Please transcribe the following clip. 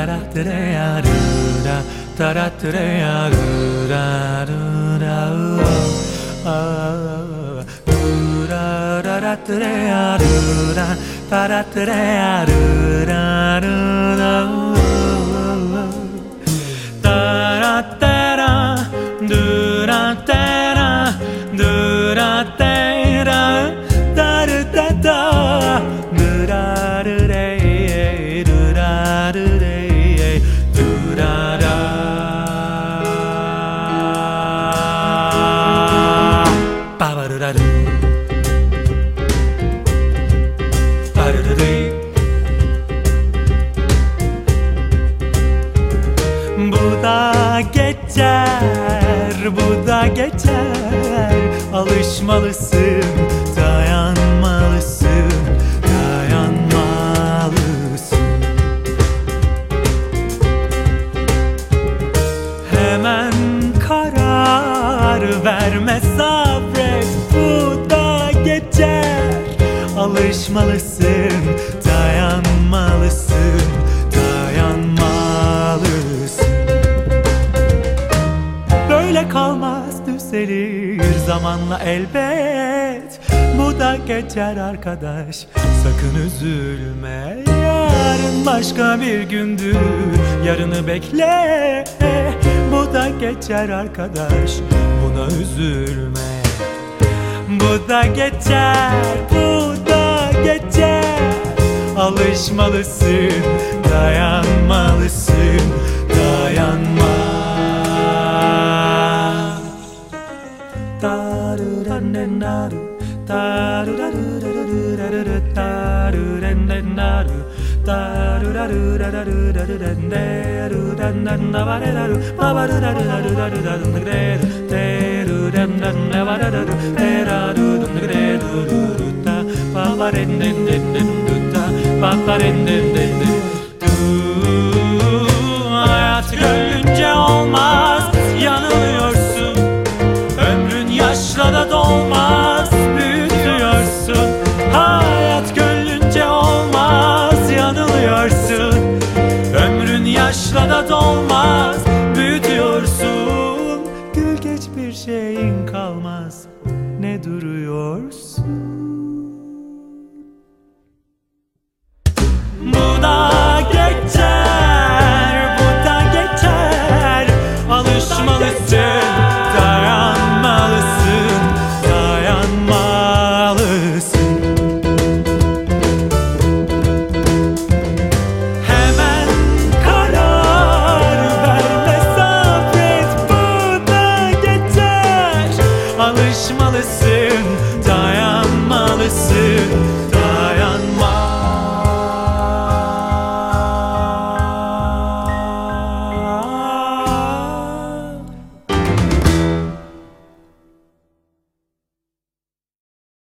Bu da geçer, bu da geçer. Alışmalısın, dayanmalısın, dayanmalısın. Hemen karar verme, sabret. Bu da geçer. Alışmalısın, dayanmalısın, dayanmalısın. Böyle kalmaz, düzelir zamanla elbet. Bu da geçer arkadaş, sakın üzülme. Yarın başka bir gündür, yarını bekle. Bu da geçer arkadaş, buna üzülme. Bu da geçer, bu da geçer. Alışmalısın, dayanmalısın, dayanma. Hayat gönlünce olmaz, yanılıyorsun. Ömrün yaşla da dolmaz, büyütüyorsun. Hayat gönlünce olmaz, yanılıyorsun. Ömrün yaşla da dolmaz, büyütüyorsun. Gül geç, bir şeyin kalmaz, ne duruyorsun? Bu da geçer, bu da geçer. Alışmalısın, dayanmalısın, dayanmalısın. Hemen karar verme, sabret. Bu da geçer. Alışmalısın, dayanmalısın,